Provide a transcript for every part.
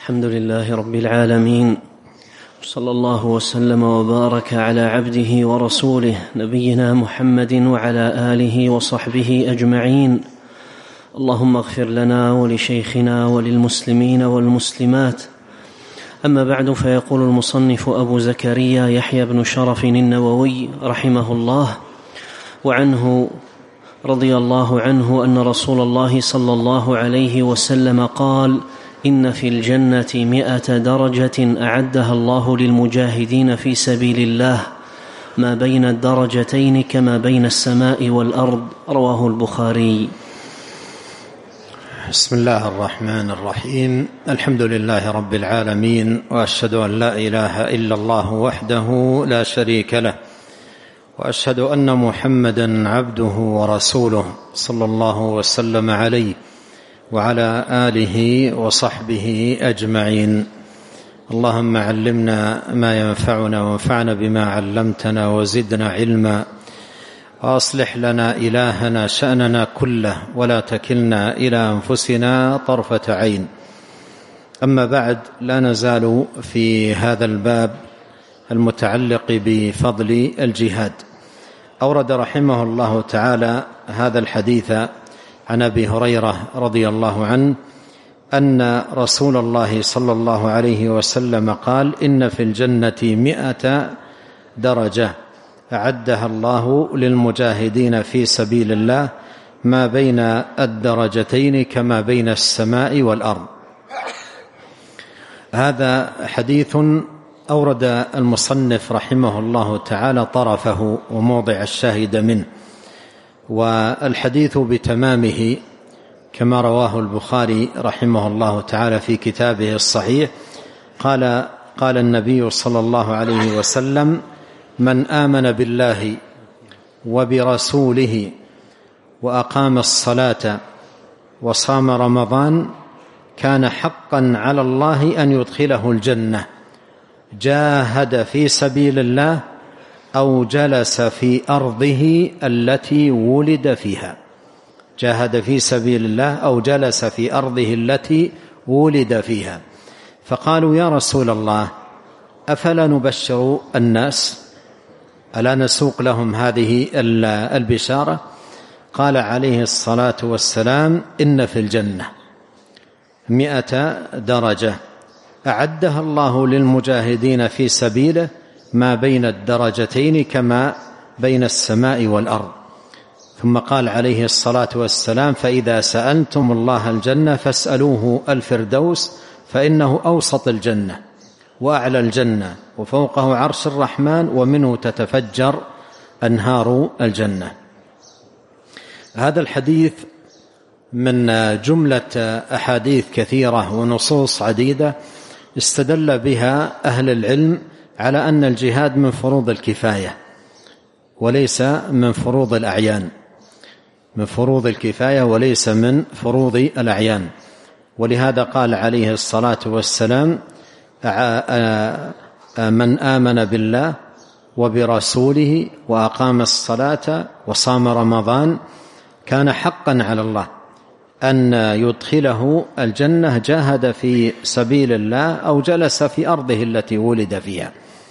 الحمد لله رب العالمين، صلى الله وسلم وبارك على عبده ورسوله نبينا محمد وعلى آله وصحبه أجمعين. اللهم اغفر لنا ولشيخنا وللمسلمين والمسلمات. أما بعد، فيقول المصنف أبو زكريا يحيى بن شرف النووي رحمه الله وعنه رضي الله عنه أن رسول الله صلى الله عليه وسلم قال: إن في الجنة 100 درجة أعدها الله للمجاهدين في سبيل الله، ما بين الدرجتين كما بين السماء والأرض. رواه البخاري. بسم الله الرحمن الرحيم. الحمد لله رب العالمين، وأشهد أن لا إله إلا الله وحده لا شريك له، وأشهد أن محمدا عبده ورسوله صلى الله وسلم عليه وعلى آله وصحبه أجمعين. اللهم علمنا ما ينفعنا وانفعنا بما علمتنا وزدنا علما، وأصلح لنا إلهنا شأننا كله ولا تكلنا إلى أنفسنا طرفة عين. أما بعد، لا نزال في هذا الباب المتعلق بفضل الجهاد. أورد رحمه الله تعالى هذا الحديث عن أبي هريرة رضي الله عنه أن رسول الله صلى الله عليه وسلم قال: إن في الجنة 100 درجة أعدها الله للمجاهدين في سبيل الله، ما بين الدرجتين كما بين السماء والأرض. هذا حديث أورد المصنف رحمه الله تعالى طرفه وموضع الشاهد منه، والحديث بتمامه كما رواه البخاري رحمه الله تعالى في كتابه الصحيح. قال النبي صلى الله عليه وسلم: من آمن بالله وبرسوله وأقام الصلاة وصام رمضان كان حقا على الله أن يدخله الجنة، جاهد في سبيل الله أو جلس في أرضه التي ولد فيها. جاهد في سبيل الله أو جلس في أرضه التي ولد فيها. فقالوا: يا رسول الله، أفلا نبشر الناس؟ ألا نسوق لهم هذه البشارة؟ قال عليه الصلاة والسلام: إن في الجنة 100 درجة أعدها الله للمجاهدين في سبيله، ما بين الدرجتين كما بين السماء والأرض. ثم قال عليه الصلاة والسلام: فإذا سألتم الله الجنة فاسألوه الفردوس، فإنه أوسط الجنة وأعلى الجنة وفوقه عرش الرحمن، ومنه تتفجر أنهار الجنة. هذا الحديث من جملة أحاديث كثيرة ونصوص عديدة استدل بها أهل العلم على أن الجهاد من فروض الكفاية وليس من فروض الأعيان، من فروض الكفاية وليس من فروض الأعيان. ولهذا قال عليه الصلاة والسلام: من آمن بالله وبرسوله وأقام الصلاة وصام رمضان كان حقا على الله أن يدخله الجنة، جاهد في سبيل الله أو جلس في أرضه التي ولد فيها،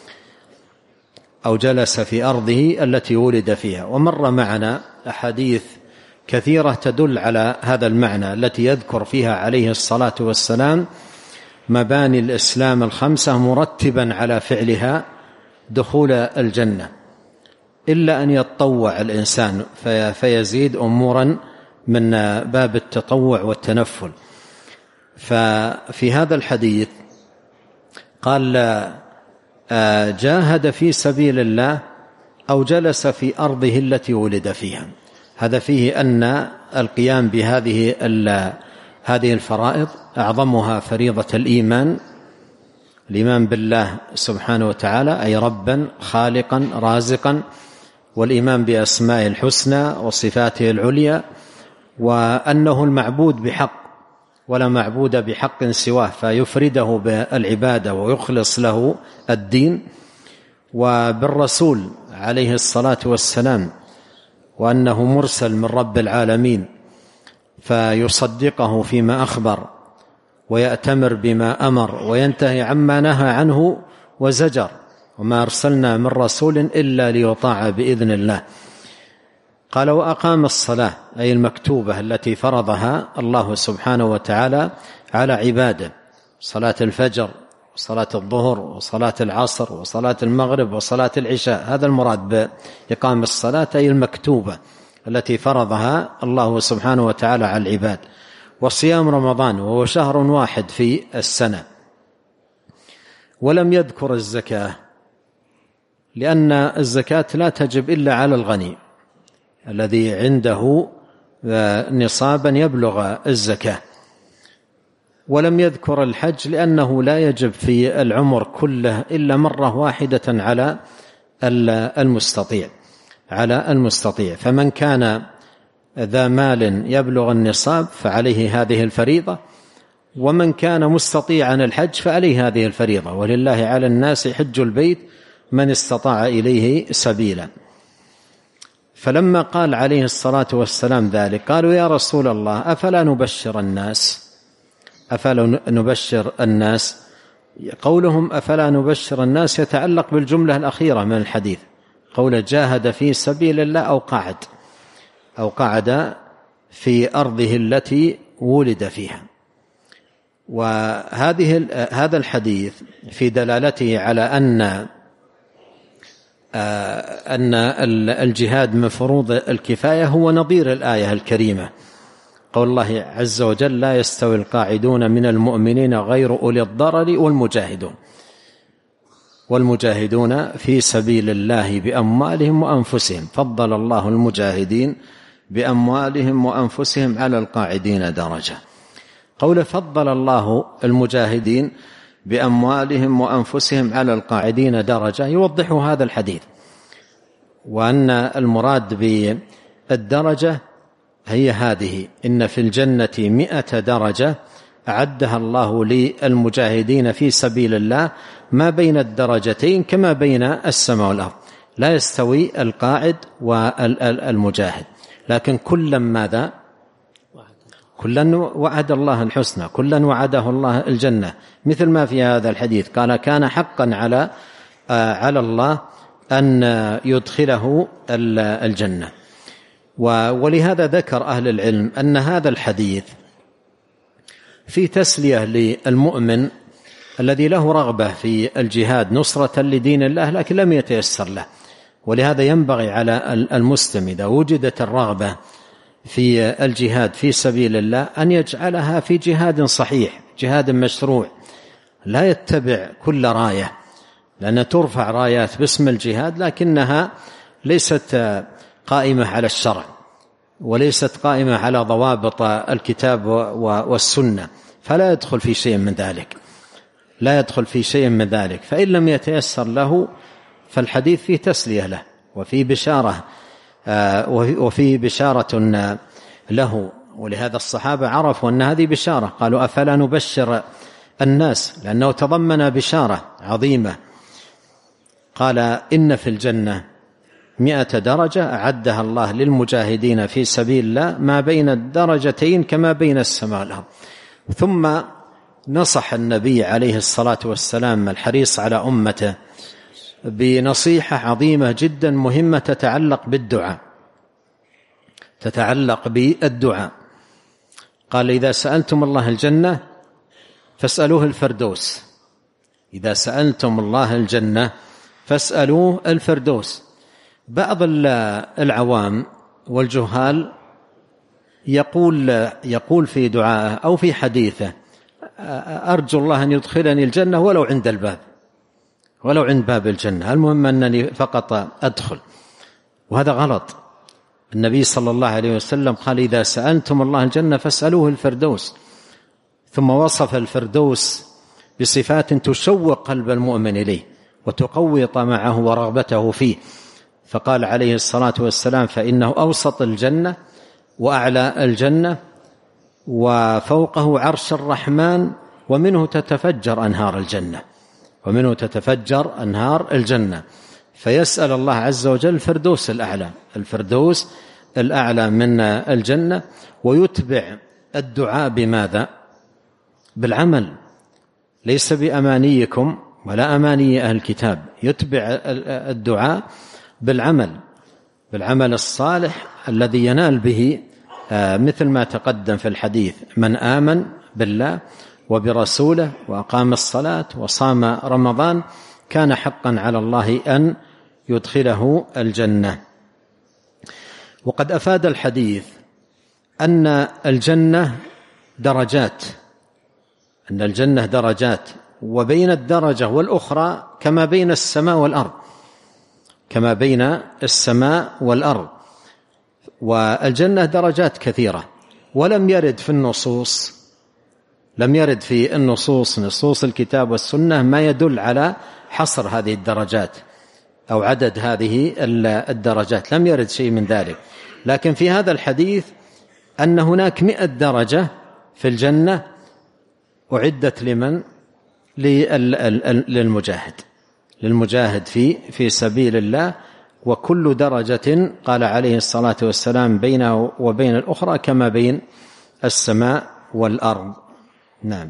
أو جلس في أرضه التي ولد فيها. ومر معنا أحاديث كثيرة تدل على هذا المعنى، التي يذكر فيها عليه الصلاة والسلام مباني الإسلام ال5 مرتبا على فعلها دخول الجنة، إلا أن يتطوع الإنسان فيزيد أمورا من باب التطوع والتنفل. ففي هذا الحديث قال: جاهد في سبيل الله أو جلس في أرضه التي ولد فيها. هذا فيه أن القيام بهذه الفرائض أعظمها فريضة الإيمان بالله سبحانه وتعالى، أي ربا خالقا رازقا، والإيمان بأسماء الحسنى وصفاته العليا، وأنه المعبود بحق ولا معبود بحق سواه، فيفرده بالعبادة ويخلص له الدين، وبالرسول عليه الصلاة والسلام، وأنه مرسل من رب العالمين فيصدقه فيما أخبر، ويأتمر بما أمر وينتهي عما نهى عنه وزجر، وما أرسلنا من رسول إلا ليطاع بإذن الله. قال وأقام الصلاة أي المكتوبة التي فرضها الله سبحانه وتعالى على عباده، صلاة الفجر وصلاة الظهر وصلاة العصر وصلاة المغرب وصلاة العشاء، هذا المراد بإقام الصلاة أي المكتوبة التي فرضها الله سبحانه وتعالى على العباد. وصيام رمضان وهو شهر واحد في السنة. ولم يذكر الزكاة لأن الزكاة لا تجب إلا على الغني الذي عنده نصابا يبلغ الزكاة. ولم يذكر الحج لأنه لا يجب في العمر كله إلا مرة واحدة على المستطيع. فمن كان ذا مال يبلغ النصاب فعليه هذه الفريضة، ومن كان مستطيعا الحج فعليه هذه الفريضة. ولله على الناس حج البيت من استطاع إليه سبيلا. فلما قال عليه الصلاة والسلام ذلك قالوا يا رسول الله أفلا نبشر الناس؟ قولهم أفلا نبشر الناس يتعلق بالجملة الأخيرة من الحديث، قول جاهد في سبيل الله أو قعد في أرضه التي ولد فيها. هذا الحديث في دلالته على أن الجهاد من فروض الكفاية هو نظير الآية الكريمة، قول الله عز وجل لا يستوي القاعدون من المؤمنين غير أولي الضرر والمجاهدون في سبيل الله بأموالهم وأنفسهم، فضل الله المجاهدين بأموالهم وأنفسهم على القاعدين درجة. قول فضل الله المجاهدين بأموالهم وأنفسهم على القاعدين درجة يوضح هذا الحديث، وأن المراد بالدرجة هي هذه: إن في الجنة 100 درجة أعدها الله للمجاهدين في سبيل الله ما بين الدرجتين كما بين السماء والأرض. لا يستوي القاعد والمجاهد، لكن كلا وعد الله الحسنى، كلا وعده الله الجنة، مثل ما في هذا الحديث قال كان حقا على الله أن يدخله الجنة. ولهذا ذكر أهل العلم أن هذا الحديث في تسلية للمؤمن الذي له رغبة في الجهاد نصرة لدين الله لكن لم يتيسر له. ولهذا ينبغي على المسلم إذا وجدت الرغبة في الجهاد في سبيل الله أن يجعلها في جهاد صحيح، جهاد مشروع، لا يتبع كل راية، لأن ترفع رايات باسم الجهاد لكنها ليست قائمة على الشرع وليست قائمة على ضوابط الكتاب والسنة، فلا يدخل في شيء من ذلك. فإن لم يتيسر له فالحديث فيه تسلية له وفي بشارة له. ولهذا الصحابة عرفوا أن هذه بشارة، قالوا أفلا نبشر الناس، لأنه تضمن بشارة عظيمة. قال إن في الجنة 100 درجة أعدها الله للمجاهدين في سبيل الله ما بين الدرجتين كما بين السماء والأرض. ثم نصح النبي عليه الصلاة والسلام الحريص على أمته بنصيحة عظيمة جدا مهمة تتعلق بالدعاء. قال إذا سألتم الله الجنة فاسألوه الفردوس، إذا سألتم الله الجنة فاسألوه الفردوس. بعض العوام والجهال يقول في دعائه أو في حديثه أرجو الله أن يدخلني الجنة ولو عند باب الجنة، المهم أنني فقط أدخل، وهذا غلط. النبي صلى الله عليه وسلم قال إذا سألتم الله الجنة فاسألوه الفردوس، ثم وصف الفردوس بصفات تشوق قلب المؤمن إليه وتقوي طمعه ورغبته فيه، فقال عليه الصلاة والسلام فإنه أوسط الجنة وأعلى الجنة وفوقه عرش الرحمن ومنه تتفجر أنهار الجنة. فيسأل الله عز وجل الفردوس الأعلى من الجنة، ويتبع الدعاء بماذا؟ بالعمل، ليس بأمانيكم ولا أماني أهل الكتاب، يتبع الدعاء بالعمل الصالح الذي ينال به مثل ما تقدم في الحديث: من آمن بالله وبرسوله وأقام الصلاة وصام رمضان كان حقا على الله أن يدخله الجنة. وقد أفاد الحديث أن الجنة درجات، وبين الدرجة والأخرى كما بين السماء والأرض، والجنة درجات كثيرة، ولم يرد في النصوص نصوص الكتاب والسنة ما يدل على حصر هذه الدرجات أو عدد هذه الدرجات، لم يرد شيء من ذلك. لكن في هذا الحديث أن هناك 100 درجة في الجنة أعدت لمن؟ للمجاهد في سبيل الله، وكل درجة قال عليه الصلاة والسلام بينه وبين الأخرى كما بين السماء والأرض. نعم.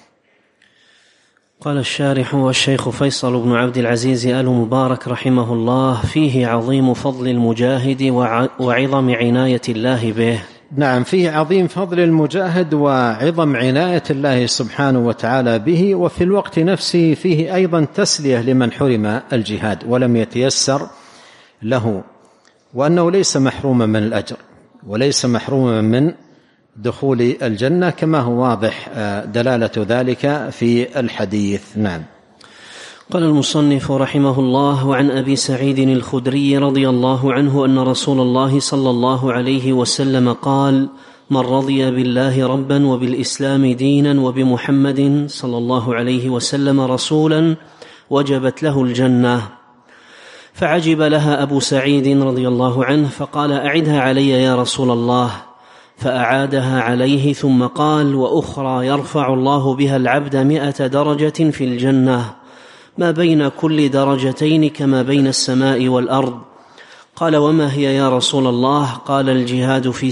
قال الشارح والشيخ فيصل بن عبد العزيز آل مبارك رحمه الله: فيه عظيم فضل المجاهد وعظم عناية الله به. نعم، فيه عظيم فضل المجاهد وعظم عناية الله سبحانه وتعالى به، وفي الوقت نفسه فيه أيضا تسلية لمن حرم الجهاد ولم يتيسر له، وأنه ليس محروما من الأجر وليس محروما من دخول الجنة، كما هو واضح دلالة ذلك في الحديث. نعم. قال المصنف رحمه الله: وعن أبي سعيد الخدري رضي الله عنه أن رسول الله صلى الله عليه وسلم قال: من رضي بالله ربا وبالإسلام دينا وبمحمد صلى الله عليه وسلم رسولا وجبت له الجنة. فعجب لها أبو سعيد رضي الله عنه فقال: أعدها علي يا رسول الله. فأعادها عليه ثم قال: وأخرى يرفع الله بها العبد 100 درجة في الجنة، ما بين كل درجتين كما بين السماء والأرض. قال: وما هي يا رسول الله؟ قال: الجهاد في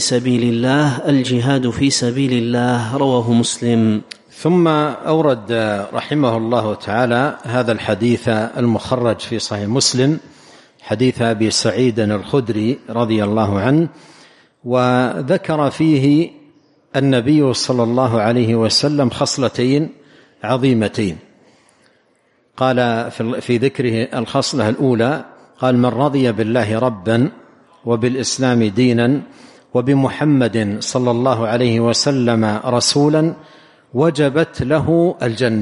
سبيل الله. رواه مسلم. ثم أورد رحمه الله تعالى هذا الحديث المخرج في صحيح مسلم، حديث أبي سعيد الخدري رضي الله عنه، وذكر فيه النبي صلى الله عليه وسلم خصلتين عظيمتين. قال في ذكره الخصلة الأولى: قال: من رضي بالله ربا وبالإسلام دينا وبمحمد صلى الله عليه وسلم رسولا وجبت له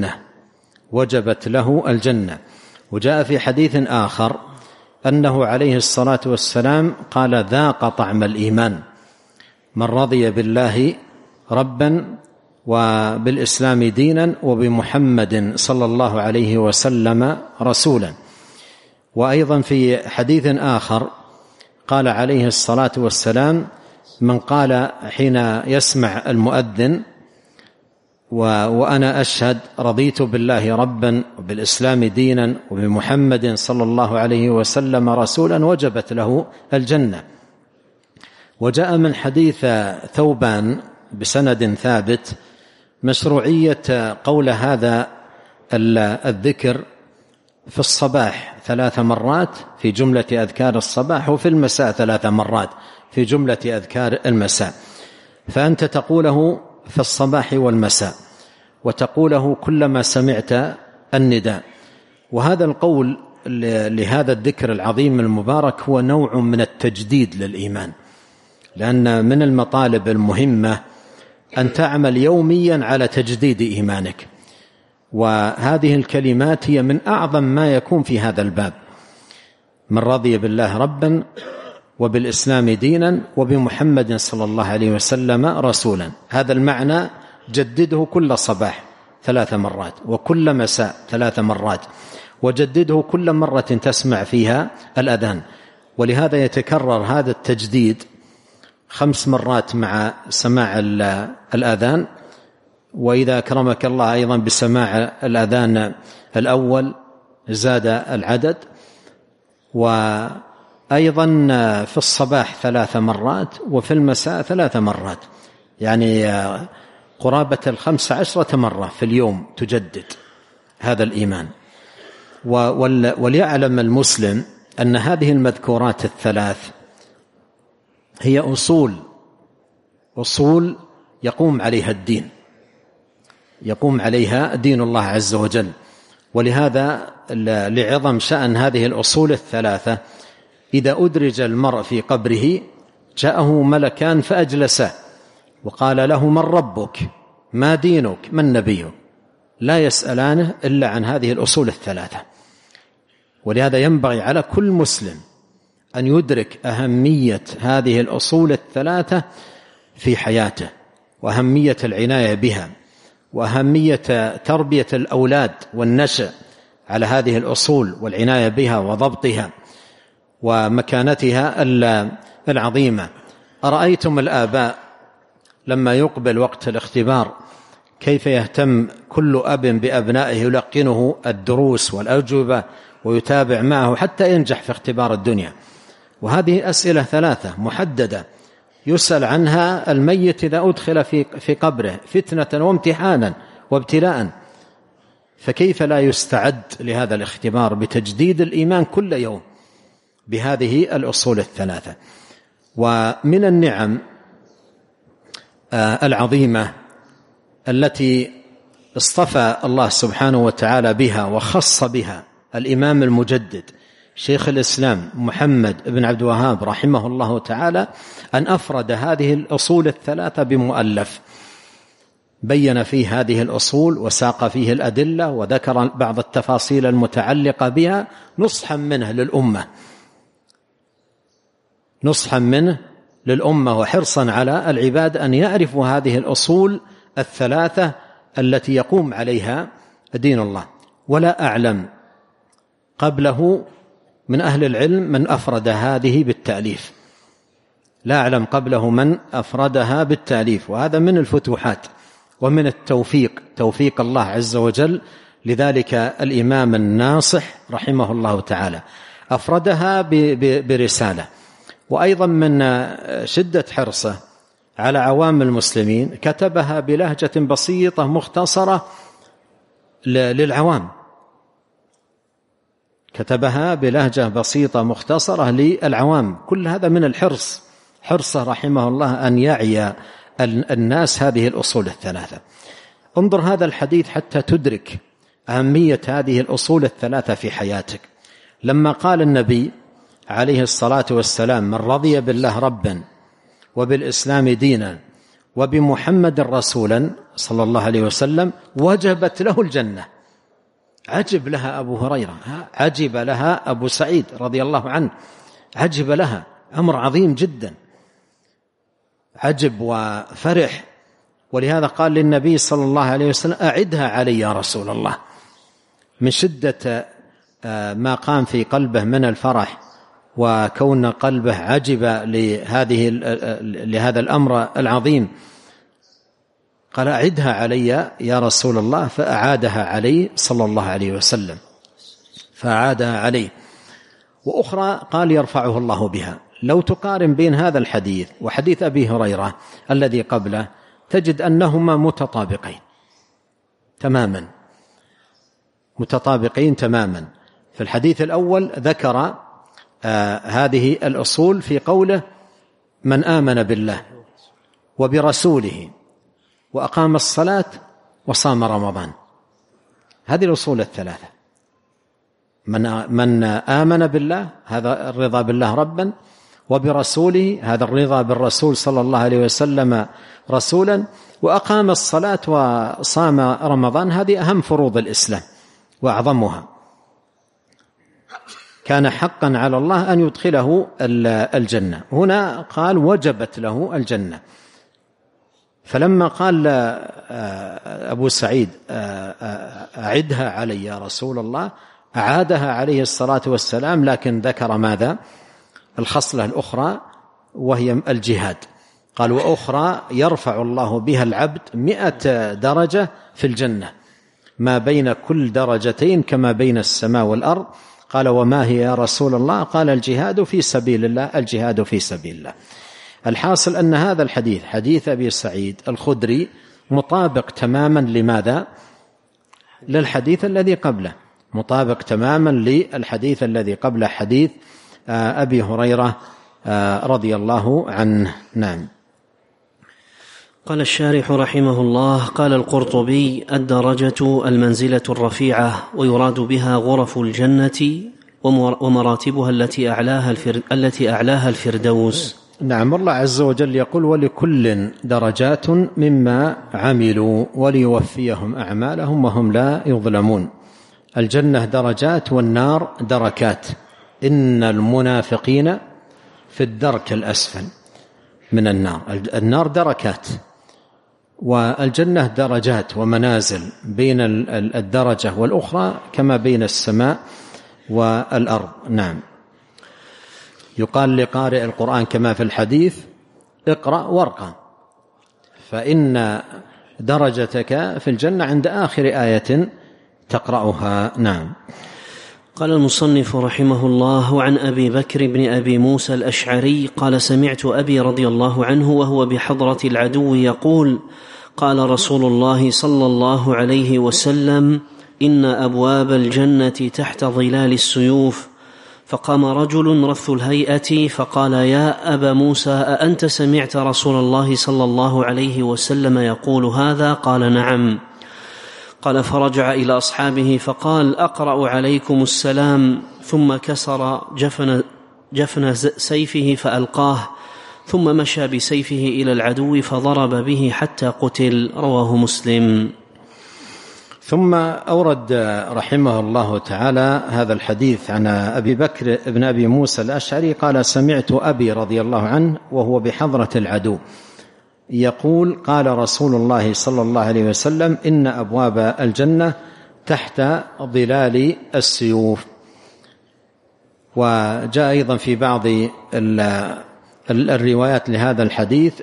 الجنة. وجاء في حديث آخر أنه عليه الصلاة والسلام قال: ذاق طعم الإيمان من رضي بالله ربا وبالإسلام دينا وبمحمد صلى الله عليه وسلم رسولا. وأيضا في حديث آخر قال عليه الصلاة والسلام: من قال حين يسمع المؤذن وأنا أشهد رضيت بالله ربا وبالإسلام دينا وبمحمد صلى الله عليه وسلم رسولا وجبت له الجنة. وجاء من حديث ثوبان بسند ثابت مشروعية قول هذا الذكر في الصباح 3 مرات في جملة أذكار الصباح، وفي المساء 3 مرات في جملة أذكار المساء. فأنت تقوله في الصباح والمساء، وتقوله كلما سمعت النداء. وهذا القول لهذا الذكر العظيم المبارك هو نوع من التجديد للإيمان، لأن من المطالب المهمة أن تعمل يوميا على تجديد إيمانك، وهذه الكلمات هي من أعظم ما يكون في هذا الباب: من رضي بالله ربا وبالإسلام دينا وبمحمد صلى الله عليه وسلم رسولا. هذا المعنى جدده كل صباح 3 مرات، وكل مساء 3 مرات، وجدده كل مرة تسمع فيها الأذان. ولهذا يتكرر هذا التجديد 5 مرات مع سماع الأذان، وإذا أكرمك الله أيضا بسماع الأذان الأول زاد العدد، وأيضا في الصباح 3 مرات وفي المساء 3 مرات. يعني قرابة 15 مرة في اليوم تجدد هذا الإيمان. وليعلم المسلم أن هذه المذكورات الثلاث هي أصول يقوم عليها الدين، يقوم عليها دين الله عز وجل. ولهذا لعظم شأن هذه الأصول الثلاثة إذا أدرج المرء في قبره جاءه ملكان فأجلسه وقال له: من ربك؟ ما دينك؟ من نبيك؟ لا يسألانه إلا عن هذه الأصول الثلاثة. ولهذا ينبغي على كل مسلم أن يدرك أهمية هذه الأصول الثلاثة في حياته، وأهمية العناية بها، وأهمية تربية الأولاد والنشأ على هذه الأصول والعناية بها وضبطها ومكانتها العظيمة. أرأيتم الآباء لما يقبل وقت الاختبار كيف يهتم كل أب بأبنائه، يلقنه الدروس والأجوبة ويتابع معه حتى ينجح في اختبار الدنيا. وهذه أسئلة ثلاثة محددة يسأل عنها الميت إذا أدخل في قبره فتنة وامتحانا وابتلاء، فكيف لا يستعد لهذا الاختبار بتجديد الإيمان كل يوم بهذه الأصول الثلاثة. ومن النعم العظيمة التي اصطفى الله سبحانه وتعالى بها وخص بها الإمام المجدد شيخ الإسلام محمد بن عبد الوهاب رحمه الله تعالى أن أفرد هذه الأصول الثلاثة بمؤلف بين فيه هذه الأصول وساق فيه الأدلة وذكر بعض التفاصيل المتعلقة بها نصحا منه للأمة وحرصا على العباد أن يعرفوا هذه الأصول الثلاثة التي يقوم عليها دين الله. ولا أعلم قبله من أهل العلم من أفرد هذه بالتأليف، لا أعلم قبله من أفردها بالتأليف، وهذا من الفتوحات ومن توفيق الله عز وجل لذلك الإمام الناصح رحمه الله تعالى أفردها برسالة. وأيضا من شدة حرصه على عوام المسلمين كتبها بلهجة بسيطة مختصرة للعوام، كتبها بلهجة بسيطة مختصرة للعوام. كل هذا من الحرص، حرصه رحمه الله أن يعي الناس هذه الأصول الثلاثة. انظر هذا الحديث حتى تدرك أهمية هذه الأصول الثلاثة في حياتك. لما قال النبي عليه الصلاة والسلام: من رضي بالله ربا وبالإسلام دينا وبمحمد رسولا صلى الله عليه وسلم وجبت له الجنة. عجب لها أبو هريرة، عجب لها أبو سعيد رضي الله عنه، عجب لها، أمر عظيم جدا، عجب وفرح. ولهذا قال للنبي صلى الله عليه وسلم: أعدها علي يا رسول الله. من شدة ما قام في قلبه من الفرح وكون قلبه عجب لهذا الأمر العظيم، قال: أعدها علي يا رسول الله، فأعادها عليه صلى الله عليه وسلم، فأعادها عليه. وأخرى قال: يرفعه الله بها. لو تقارن بين هذا الحديث وحديث أبي هريرة الذي قبله تجد أنهما متطابقين تماما. في الحديث الأول ذكر هذه الأصول في قوله: من آمن بالله وبرسوله وأقام الصلاة وصام رمضان. هذه الأصول الثلاثة: من آمن بالله، هذا الرضا بالله ربا، وبرسوله، هذا الرضا بالرسول صلى الله عليه وسلم رسولا، وأقام الصلاة وصام رمضان. هذه أهم فروض الإسلام وأعظمها. كان حقا على الله أن يدخله الجنة. هنا قال: وجبت له الجنة. فلما قال أبو سعيد: أعدها علي يا رسول الله، أعادها عليه الصلاة والسلام، لكن ذكر ماذا؟ الخصلة الأخرى وهي الجهاد. قال: وأخرى يرفع الله بها العبد 100 درجة في الجنة، ما بين كل درجتين كما بين السماء والأرض. قال: وما هي يا رسول الله؟ قال: الجهاد في سبيل الله، الجهاد في سبيل الله. الحاصل أن هذا الحديث، حديث أبي سعيد الخدري مطابق تماما لماذا؟ للحديث الذي قبله، مطابق تماما للحديث الذي قبله، حديث أبي هريرة رضي الله عنه. نعم. قال الشارح رحمه الله: قال القرطبي: الدرجة المنزلة الرفيعة، ويراد بها غرف الجنة ومراتبها التي أعلاها الفردوس. نعم. الله عز وجل يقول: ولكل درجات مما عملوا وليوفيهم أعمالهم وهم لا يظلمون. الجنة درجات والنار دركات. إن المنافقين في الدرك الأسفل من النار. النار دركات والجنة درجات ومنازل، بين الدرجة والأخرى كما بين السماء والأرض. نعم. يقال لقارئ القرآن كما في الحديث: اقرأ وارقى، فإن درجتك في الجنة عند آخر آية تقرأها. نعم. قال المصنف رحمه الله: عن أبي بكر بن أبي موسى الأشعري قال: سمعت أبي رضي الله عنه وهو بحضرة العدو يقول: قال رسول الله صلى الله عليه وسلم: إن أبواب الجنة تحت ظلال السيوف. فقام رجل رث الهيئة فقال: يا أبا موسى، أأنت سمعت رسول الله صلى الله عليه وسلم يقول هذا؟ قال: نعم. قال: فرجع إلى أصحابه فقال: أقرأ عليكم السلام. ثم كسر جفن سيفه فألقاه، ثم مشى بسيفه إلى العدو فضرب به حتى قتل. رواه مسلم. ثم أورد رحمه الله تعالى هذا الحديث عن أبي بكر بن أبي موسى الأشعري قال: سمعت أبي رضي الله عنه وهو بحضرة العدو يقول: قال رسول الله صلى الله عليه وسلم: إن أبواب الجنة تحت ظلال السيوف. وجاء أيضا في بعض الروايات لهذا الحديث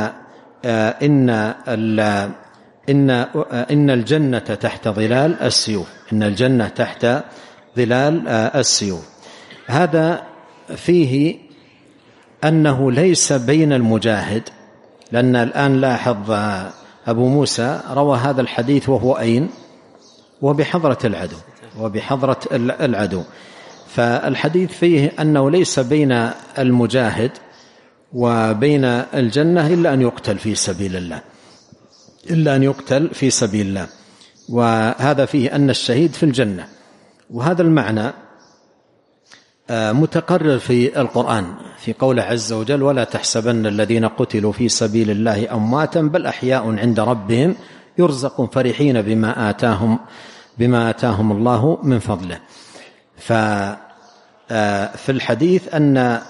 إن الجنة تحت ظلال السيوف، إن الجنة تحت ظلال السيوف. هذا فيه أنه ليس بين المجاهد، لأن الآن لاحظ أبو موسى روى هذا الحديث وهو أين؟ وبحضرة العدو، وبحضرة العدو. فالحديث فيه أنه ليس بين المجاهد وبين الجنة إلا أن يقتل في سبيل الله، إلا أن يقتل في سبيل الله. وهذا فيه أن الشهيد في الجنة. وهذا المعنى متقرر في القرآن في قوله عز وجل: ولا تحسبن الذين قتلوا في سبيل الله أمواتا بل أحياء عند ربهم يرزقون فرحين بما آتاهم الله من فضله. ففي الحديث أن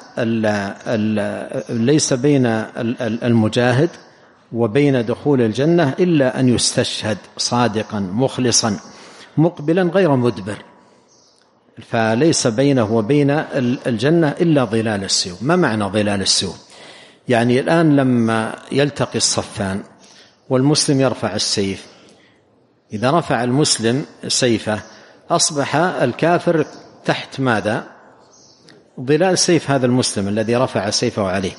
ليس بين المجاهد وبين دخول الجنة إلا أن يستشهد صادقا مخلصا مقبلا غير مدبر، فليس بينه وبين الجنة إلا ظلال السيوف. ما معنى ظلال السيوف؟ يعني الآن لما يلتقي الصفان والمسلم يرفع السيف، إذا رفع المسلم سيفه أصبح الكافر تحت ماذا؟ ظلال سيف هذا المسلم الذي رفع سيفه عليه.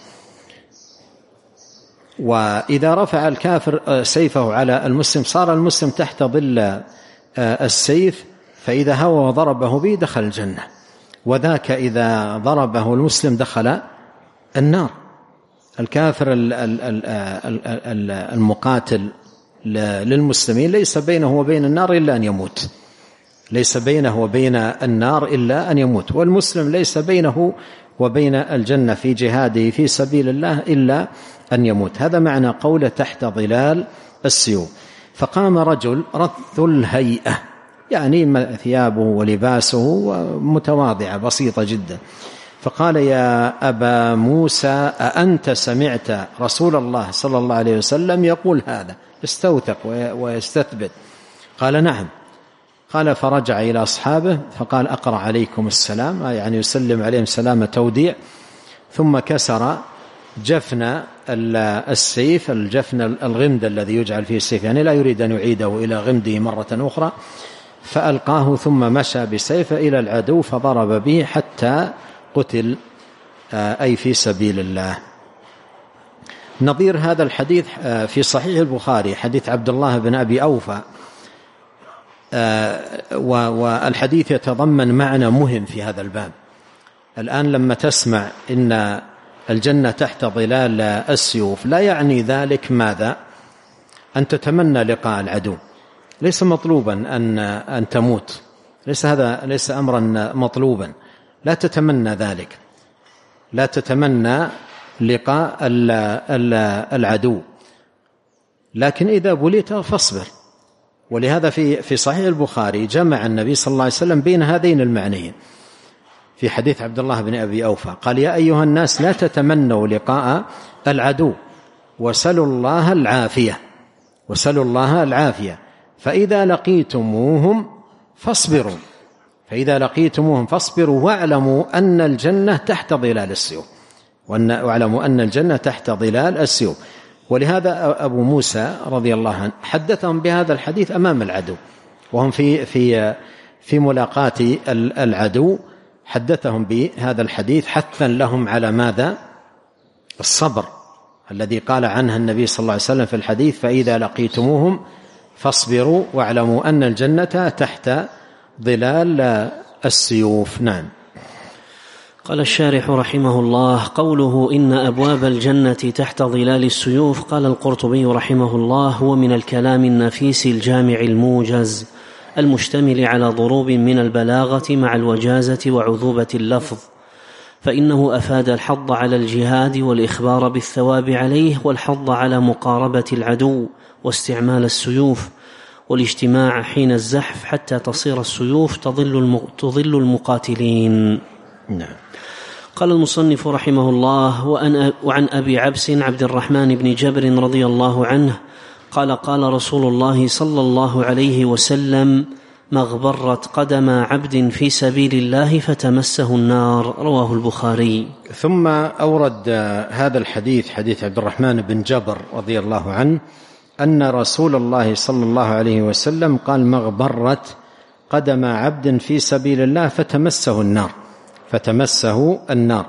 وإذا رفع الكافر سيفه على المسلم صار المسلم تحت ظل السيف، فإذا هوى وضربه به دخل الجنة، وذاك إذا ضربه المسلم دخل النار. الكافر المقاتل للمسلمين ليس بينه وبين النار إلا أن يموت، ليس بينه وبين النار إلا أن يموت. والمسلم ليس بينه وبين الجنة في جهاده في سبيل الله إلا أن يموت. هذا معنى قوله تحت ظلال السيوف. فقام رجل رث الهيئة، يعني ثيابه ولباسه متواضعة بسيطة جدا، فقال: يا أبا موسى، أأنت سمعت رسول الله صلى الله عليه وسلم يقول هذا؟ استوثق ويستثبت. قال: نعم. قال: فرجع إلى أصحابه فقال: أقرأ عليكم السلام، يعني يسلم عليهم سلام توديع. ثم كسر جفن السيف، الجفن الغمد الذي يجعل فيه السيف، يعني لا يريد أن يعيده إلى غمده مرة أخرى، فألقاه ثم مشى بسيفه إلى العدو فضرب به حتى قتل، أي في سبيل الله. نظير هذا الحديث في صحيح البخاري حديث عبد الله بن أبي أوفى، والحديث يتضمن معنى مهم في هذا الباب. الآن لما تسمع إن الجنة تحت ظلال السيوف لا يعني ذلك ماذا؟ أن تتمنى لقاء العدو. ليس مطلوبا أن تموت، ليس أمرا مطلوبا، لا تتمنى ذلك، لا تتمنى لقاء العدو، لكن إذا بليت فاصبر. ولهذا في صحيح البخاري جمع النبي صلى الله عليه وسلم بين هذين المعنيين في حديث عبد الله بن أبي أوفى، قال: يا أيها الناس لا تتمنوا لقاء العدو وسلوا الله العافية فإذا لقيتموهم فاصبروا واعلموا أن الجنة تحت ظلال السيوف. ولهذا أبو موسى رضي الله عنه حدثهم بهذا الحديث أمام العدو، وهم في ملاقاة العدو، حدثهم بهذا الحديث حثا لهم على ماذا؟ الصبر الذي قال عنها النبي صلى الله عليه وسلم في الحديث: فإذا لقيتموهم فاصبروا واعلموا أن الجنة تحت ظلال السيوف. نعم. قال الشارح رحمه الله: قوله إن أبواب الجنة تحت ظلال السيوف، قال القرطبي رحمه الله: هو من الكلام النفيس الجامع الموجز المشتمل على ضروب من البلاغة مع الوجازة وعذوبة اللفظ، فإنه أفاد الحض على الجهاد والإخبار بالثواب عليه، والحض على مقاربة العدو واستعمال السيوف، والاجتماع حين الزحف حتى تصير السيوف تظل المقاتلين. نعم. قال المصنف رحمه الله: وعن أبي عبس عبد الرحمن بن جبر رضي الله عنه قال: قال رسول الله صلى الله عليه وسلم: ما اغبرت قدم عبد في سبيل الله فتمسه النار. رواه البخاري. ثم أورد هذا الحديث، حديث عبد الرحمن بن جبر رضي الله عنه، أن رسول الله صلى الله عليه وسلم قال: ما اغبرت قدم عبد في سبيل الله فتمسه النار.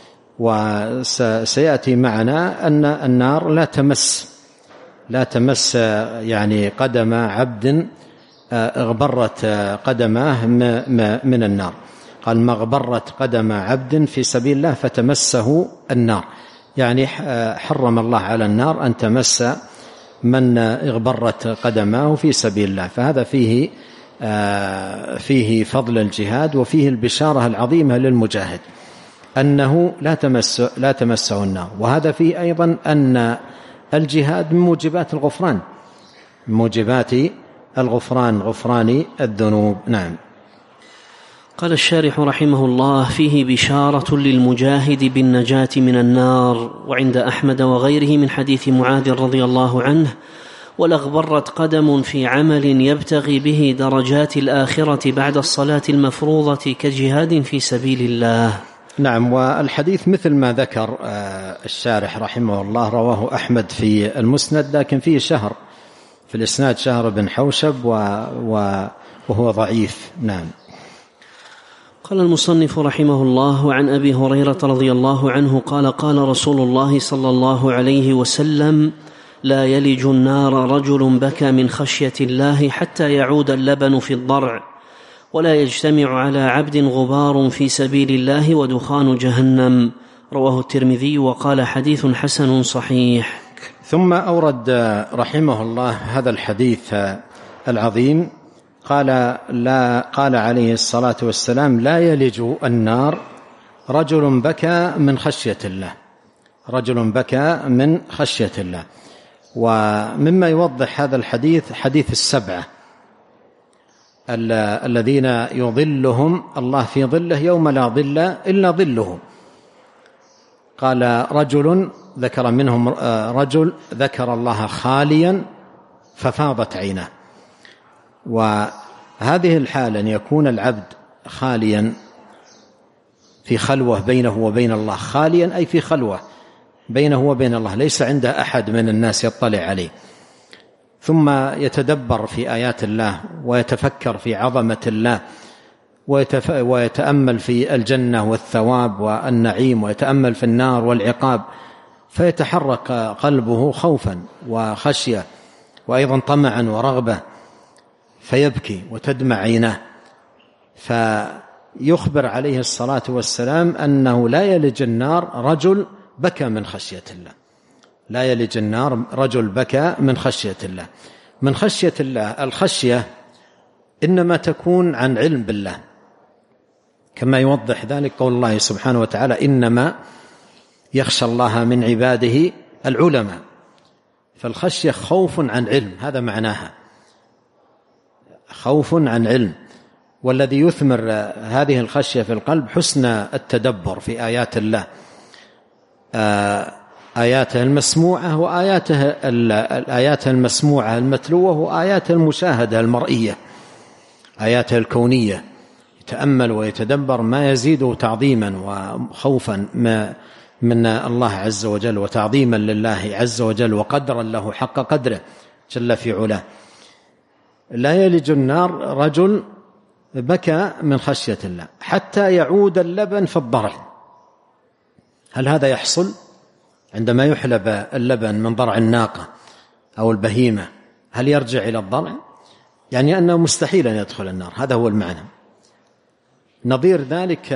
وسيأتي معنا أن النار لا تمس يعني قدم عبد اغبرت قدماه من النار. قال: ما اغبرت قدم عبد في سبيل الله فتمسه النار، يعني حرم الله على النار أن تمس من اغبرت قدماه في سبيل الله. فهذا فيه فضل الجهاد، وفيه البشارة العظيمة للمجاهد أنه لا تمسه النار. وهذا فيه أيضا أن الجهاد من موجبات الغفران، غفران الذنوب. نعم. قال الشارح رحمه الله: فيه بشارة للمجاهد بالنجاة من النار. وعند أحمد وغيره من حديث معاذ رضي الله عنه: ولأغبرت قدم في عمل يبتغي به درجات الآخرة بعد الصلاة المفروضة كجهاد في سبيل الله. نعم. والحديث مثل ما ذكر الشارح رحمه الله رواه أحمد في المسند، لكن فيه شهر في الإسناد، شهر بن حوشب، وهو ضعيف. نعم. قال المصنف رحمه الله: وعن أبي هريرة رضي الله عنه قال: قال رسول الله صلى الله عليه وسلم: لا يلج النار رجل بكى من خشية الله حتى يعود اللبن في الضرع، ولا يجتمع على عبد غبار في سبيل الله ودخان جهنم. رواه الترمذي وقال: حديث حسن صحيح. ثم أورد رحمه الله هذا الحديث العظيم، قال عليه الصلاة والسلام: لا يلج النار رجل بكى من خشية الله. ومما يوضح هذا الحديث حديث السبعة الذين يظلهم الله في ظله يوم لا ظل إلا ظله. قال: رجل ذكر منهم رجل ذكر الله خاليا ففاضت عيناه. وهذه الحالة أن يكون العبد خاليا في خلوة بينه وبين الله، خاليا أي في خلوة بينه وبين الله، ليس عنده أحد من الناس يطلع عليه، ثم يتدبر في آيات الله ويتفكر في عظمة الله ويتأمل في الجنة والثواب والنعيم، ويتأمل في النار والعقاب، فيتحرك قلبه خوفا وخشية وأيضا طمعا ورغبة، فيبكي وتدمع عيناه. فيخبر عليه الصلاة والسلام أنه لا يلج النار رجل بكى من خشية الله، لا يلج النار رجل بكى من خشية الله. من خشية الله، الخشية إنما تكون عن علم بالله، كما يوضح ذلك قول الله سبحانه وتعالى: إنما يخشى الله من عباده العلماء. فالخشية خوف عن علم، هذا معناها، خوف عن علم. والذي يثمر هذه الخشية في القلب حسن التدبر في آيات الله، آياته المسموعة وآياته المسموعة المتلوة وآياته المشاهدة المرئية، آياته الكونية. يتأمل ويتدبر ما يزيده تعظيما وخوفا من الله عز وجل، وتعظيما لله عز وجل، وقدرا له حق قدره جل في علاه. لا يلج النار رجل بكى من خشية الله حتى يعود اللبن في الضرع. هل هذا يحصل عندما يحلب اللبن من ضرع الناقة أو البهيمة؟ هل يرجع إلى الضرع؟ يعني أنه مستحيل أن يدخل النار، هذا هو المعنى. نظير ذلك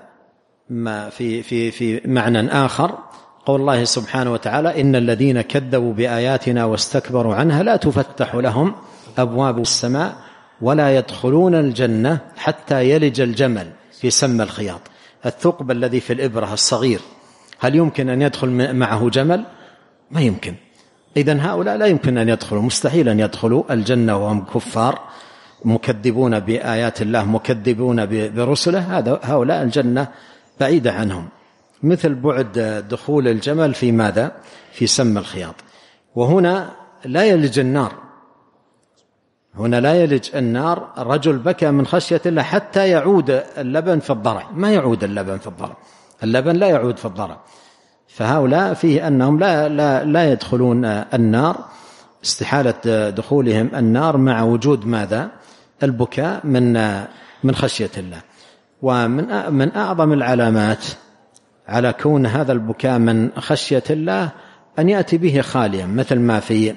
ما في معنى آخر قول الله سبحانه وتعالى: إن الذين كذبوا بآياتنا واستكبروا عنها لا تفتح لهم أبواب السماء ولا يدخلون الجنة حتى يلج الجمل في سم الخياط. الثقب الذي في الإبرة الصغير، هل يمكن أن يدخل معه جمل؟ ما يمكن. إذن هؤلاء لا يمكن أن يدخلوا، مستحيل أن يدخلوا الجنة وهم كفار مكذبون بآيات الله، مكذبون برسله. هؤلاء الجنة بعيدة عنهم، مثل بعد دخول الجمل في ماذا؟ في سم الخياط. وهنا لا يلج النار، هنا لا يلج النار الرجل بكى من خشية الله حتى يعود اللبن في الضرع. ما يعود اللبن في الضرع، اللبن لا يعود في الضرع. فهؤلاء فيه أنهم لا يدخلون النار، استحالة دخولهم النار مع وجود ماذا؟ البكاء من خشية الله. ومن أعظم العلامات على كون هذا البكاء من خشية الله أن يأتي به خاليا، مثل ما في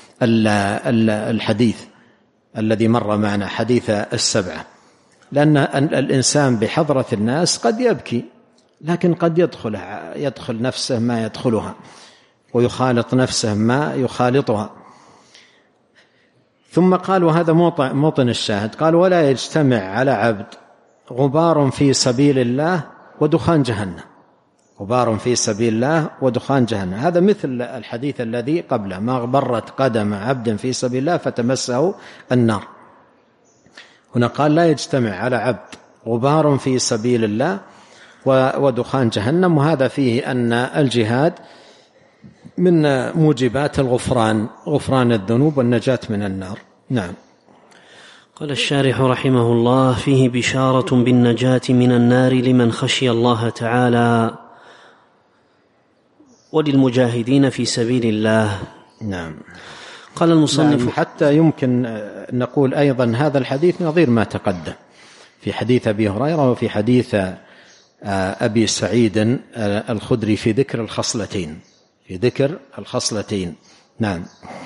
الحديث الذي مر معنا، حديث السبعة. لأن الإنسان بحضرة الناس قد يبكي، لكن قد يدخل نفسه ما يدخلها، ويخالط نفسه ما يخالطها. ثم قال، وهذا موطن الشاهد، قال: ولا يجتمع على عبد غبار في سبيل الله ودخان جهنم. غبار في سبيل الله ودخان جهنم، هذا مثل الحديث الذي قبله: ما غبرت قدم عبد في سبيل الله فتمسه النار. هنا قال: لا يجتمع على عبد غبار في سبيل الله ودخان جهنم. وهذا فيه أن الجهاد من موجبات الغفران، غفران الذنوب والنجاة من النار. نعم. قال الشارح رحمه الله: فيه بشارة بالنجاة من النار لمن خشي الله تعالى وللمجاهدين في سبيل الله. نعم. قال المصنف: نعم. حتى يمكن نقول أيضا هذا الحديث نظير ما تقدم في حديث أبي هريرة وفي حديث أبي سعيد الخدري في ذكر الخصلتين، في ذكر الخصلتين. نعم.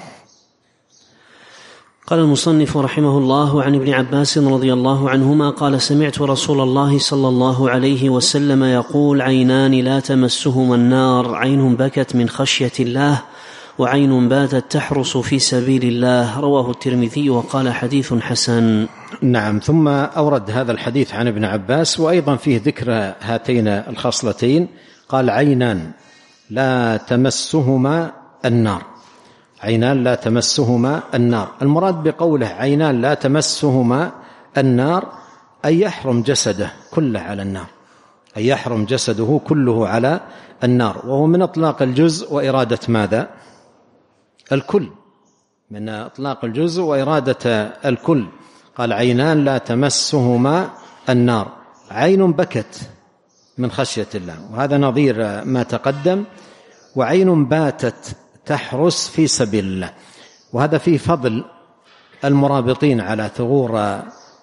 قال المصنف رحمه الله: عن ابن عباس رضي الله عنهما قال: سمعت رسول الله صلى الله عليه وسلم يقول: عينان لا تمسهما النار، عين بكت من خشية الله، وعين باتت تحرس في سبيل الله. رواه الترمذي وقال: حديث حسن. نعم. ثم أورد هذا الحديث عن ابن عباس وأيضا فيه ذكر هاتين الخصلتين. قال: عينان لا تمسهما النار، عينان لا تمسهما النار. المراد بقوله عينان لا تمسهما النار أن يحرم جسده كله على النار، أن يحرم جسده كله على النار. وهو من إطلاق الجزء وإرادة ماذا؟ الكل، من إطلاق الجزء وإرادة الكل. قال: عينان لا تمسهما النار، عين بكت من خشية الله، وهذا نظير ما تقدم. وعين باتت تحرس في سبيل الله، وهذا فيه فضل المرابطين على ثغور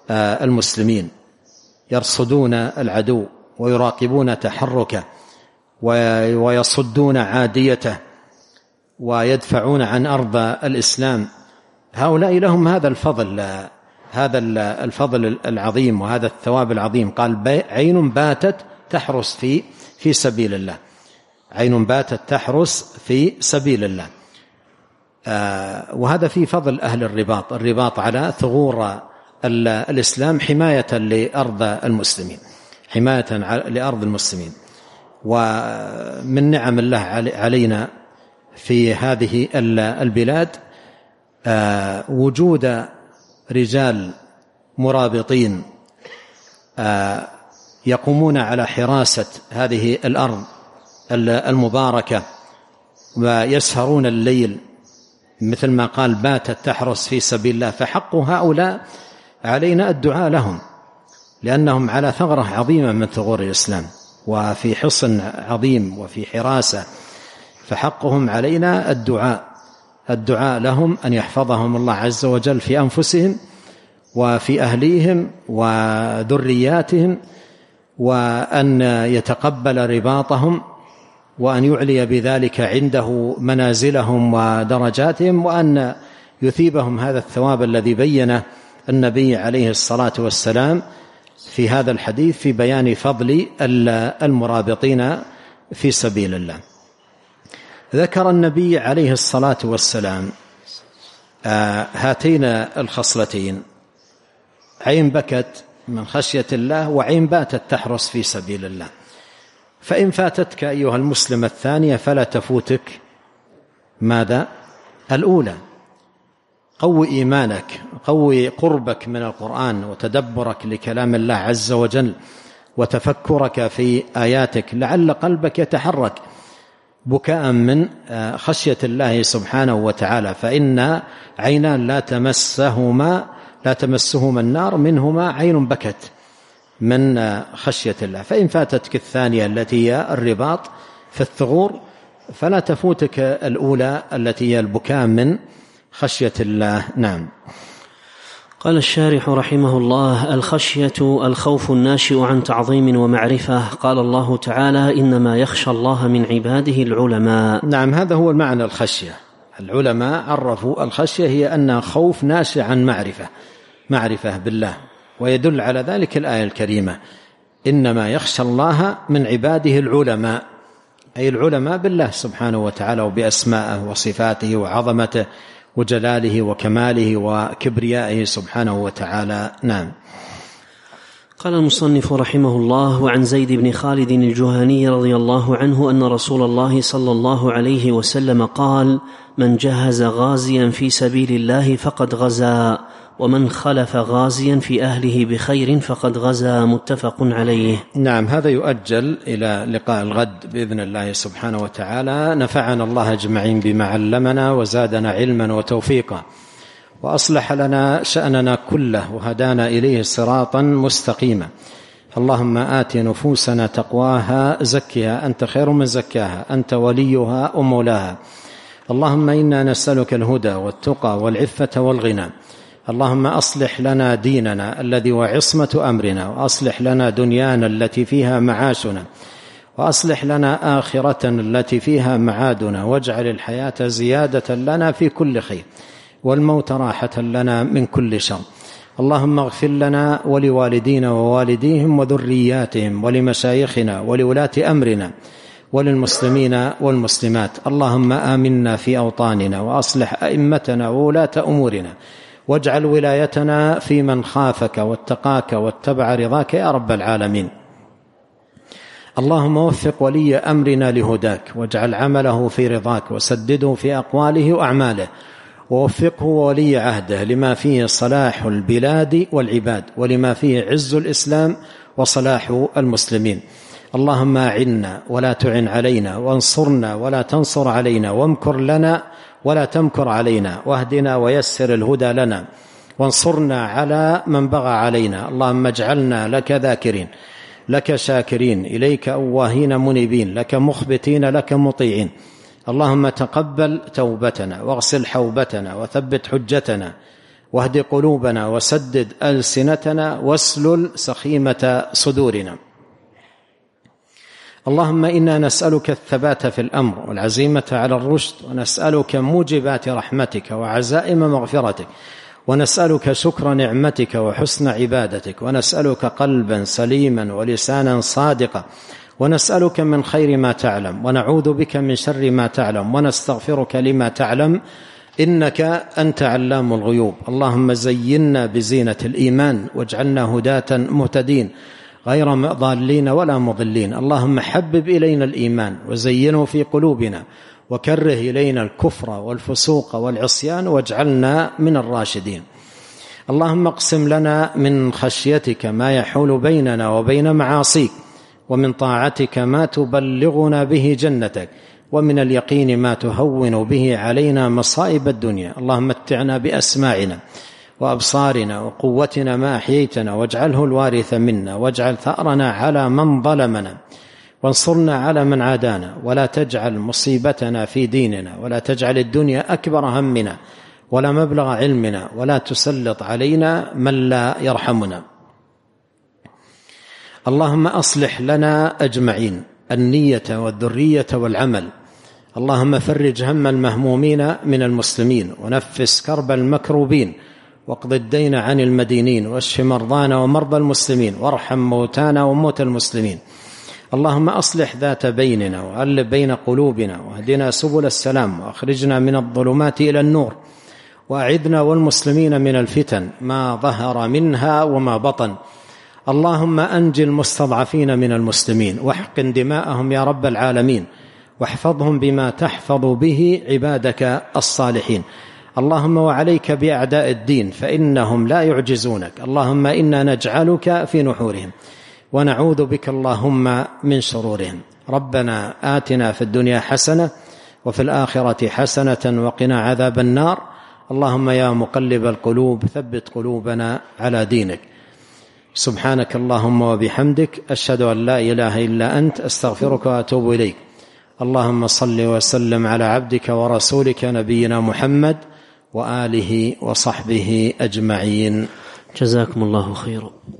المسلمين، يرصدون العدو ويراقبون تحركه ويصدون عاديته ويدفعون عن أرض الإسلام، هؤلاء لهم هذا الفضل العظيم وهذا الثواب العظيم. قال عين باتت تحرس في سبيل الله، عين باتت تحرس في سبيل الله. وهذا في فضل أهل الرباط على ثغور الإسلام، حماية لأرض المسلمين، حماية لأرض المسلمين. ومن نعم الله علينا في هذه البلاد وجود رجال مرابطين يقومون على حراسة هذه الأرض المباركة ويسهرون الليل، مثل ما قال باتت تحرس في سبيل الله. فحق هؤلاء علينا الدعاء لهم، لأنهم على ثغرة عظيمة من ثغور الإسلام وفي حصن عظيم وفي حراسة، فحقهم علينا الدعاء لهم أن يحفظهم الله عز وجل في أنفسهم وفي أهليهم وذرياتهم، وأن يتقبل رباطهم، وأن يعلي بذلك عنده منازلهم ودرجاتهم، وأن يثيبهم هذا الثواب الذي بينه النبي عليه الصلاة والسلام في هذا الحديث في بيان فضل المرابطين في سبيل الله. ذكر النبي عليه الصلاة والسلام هاتين الخصلتين: عين بكت من خشية الله، وعين باتت تحرس في سبيل الله. فإن فاتتك أيها المسلم الثانية فلا تفوتك ماذا؟ الأولى. قوي إيمانك، قوي قربك من القرآن وتدبرك لكلام الله عز وجل وتفكرك في آياتك، لعل قلبك يتحرك بكاء من خشية الله سبحانه وتعالى. فإن عينان لا تمسهما النار، منهما عين بكت من خشية الله. فإن فاتتك الثانية التي هي الرباط في الثغور فلا تفوتك الأولى التي هي البكاء من خشية الله. نعم. قال الشارح رحمه الله: الخشية الخوف الناشئ عن تعظيم ومعرفة. قال الله تعالى: إنما يخشى الله من عباده العلماء. نعم، هذا هو المعنى الخشية. العلماء عرفوا الخشية هي أنها خوف ناشئ عن معرفة بالله، ويدل على ذلك الآية الكريمة: إنما يخشى الله من عباده العلماء، أي العلماء بالله سبحانه وتعالى وبأسمائه وصفاته وعظمته وجلاله وكماله وكبريائه سبحانه وتعالى. نعم. قال المصنف رحمه الله: وعن زيد بن خالد الجهني رضي الله عنه أن رسول الله صلى الله عليه وسلم قال: من جهز غازيا في سبيل الله فقد غزا، ومن خلف غازيا في أهله بخير فقد غزا. متفق عليه. نعم، هذا يؤجل إلى لقاء الغد بإذن الله سبحانه وتعالى. نفعنا الله أجمعين بما علمنا وزادنا علما وتوفيقا، وأصلح لنا شأننا كله وهدانا إليه صراطا مستقيما. اللهم آت نفوسنا تقواها زكها أنت خير من زكاها، أنت وليها ومولاها. اللهم إنا نسألك الهدى والتقى والعفة والغنى. اللهم أصلح لنا ديننا الذي وعصمة أمرنا، وأصلح لنا دنيانا التي فيها معاشنا، وأصلح لنا آخرتنا التي فيها معادنا، واجعل الحياة زيادة لنا في كل خير، والموت راحة لنا من كل شر. اللهم اغفر لنا ولوالدينا ووالديهم وذرياتهم ولمشايخنا ولولاة أمرنا وللمسلمين والمسلمات. اللهم آمنا في أوطاننا، وأصلح أئمتنا وولاة أمورنا، واجعل ولايتنا في من خافك واتقاك واتبع رضاك يا رب العالمين. اللهم وفق ولي أمرنا لهداك، واجعل عمله في رضاك، وسدده في أقواله وأعماله، ووفقه ولي عهده لما فيه صلاح البلاد والعباد، ولما فيه عز الإسلام وصلاح المسلمين. اللهم أعنا ولا تعن علينا، وانصرنا ولا تنصر علينا، وامكر لنا ولا تمكر علينا، واهدنا ويسر الهدى لنا، وانصرنا على من بغى علينا. اللهم اجعلنا لك ذاكرين، لك شاكرين، إليك أواهين منيبين، لك مخبتين، لك مطيعين. اللهم تقبل توبتنا، واغسل حوبتنا، وثبت حجتنا، واهد قلوبنا، وسدد ألسنتنا، واسلل سخيمة صدورنا. اللهم إنا نسألك الثبات في الأمر والعزيمة على الرشد، ونسألك موجبات رحمتك وعزائم مغفرتك، ونسألك شكر نعمتك وحسن عبادتك، ونسألك قلبا سليما ولسانا صادقا، ونسألك من خير ما تعلم، ونعوذ بك من شر ما تعلم، ونستغفرك لما تعلم، إنك أنت علام الغيوب. اللهم زينا بزينة الإيمان واجعلنا هداة مهتدين غير ضالين ولا مضلين. اللهم حبب إلينا الإيمان وزينه في قلوبنا، وكره إلينا الكفر والفسوق والعصيان واجعلنا من الراشدين. اللهم اقسم لنا من خشيتك ما يحول بيننا وبين معاصيك، ومن طاعتك ما تبلغنا به جنتك، ومن اليقين ما تهون به علينا مصائب الدنيا. اللهم متعنا بأسماعنا وأبصارنا وقوتنا ما أحييتنا، واجعله الوارث منا، واجعل ثأرنا على من ظلمنا، وانصرنا على من عادانا، ولا تجعل مصيبتنا في ديننا، ولا تجعل الدنيا أكبر همنا ولا مبلغ علمنا، ولا تسلط علينا من لا يرحمنا. اللهم أصلح لنا أجمعين النية والذرية والعمل. اللهم فرج هم المهمومين من المسلمين، ونفس كرب المكروبين، واقض الدين عن المدينين، واشف مرضانا ومرضى المسلمين، وارحم موتانا وموتى المسلمين. اللهم أصلح ذات بيننا، وألف بين قلوبنا، واهدنا سبل السلام، وأخرجنا من الظلمات إلى النور، وأعذنا والمسلمين من الفتن ما ظهر منها وما بطن. اللهم أنجِ المستضعفين من المسلمين، واحقن دماءهم يا رب العالمين، واحفظهم بما تحفظ به عبادك الصالحين. اللهم وعليك بأعداء الدين فإنهم لا يعجزونك. اللهم إنا نجعلك في نحورهم، ونعوذ بك اللهم من شرورهم. ربنا آتنا في الدنيا حسنة وفي الآخرة حسنة وقنا عذاب النار. اللهم يا مقلب القلوب ثبت قلوبنا على دينك. سبحانك اللهم وبحمدك، أشهد أن لا إله إلا أنت، أستغفرك وأتوب إليك. اللهم صل وسلم على عبدك ورسولك نبينا محمد وآله وصحبه أجمعين. جزاكم الله خيرا.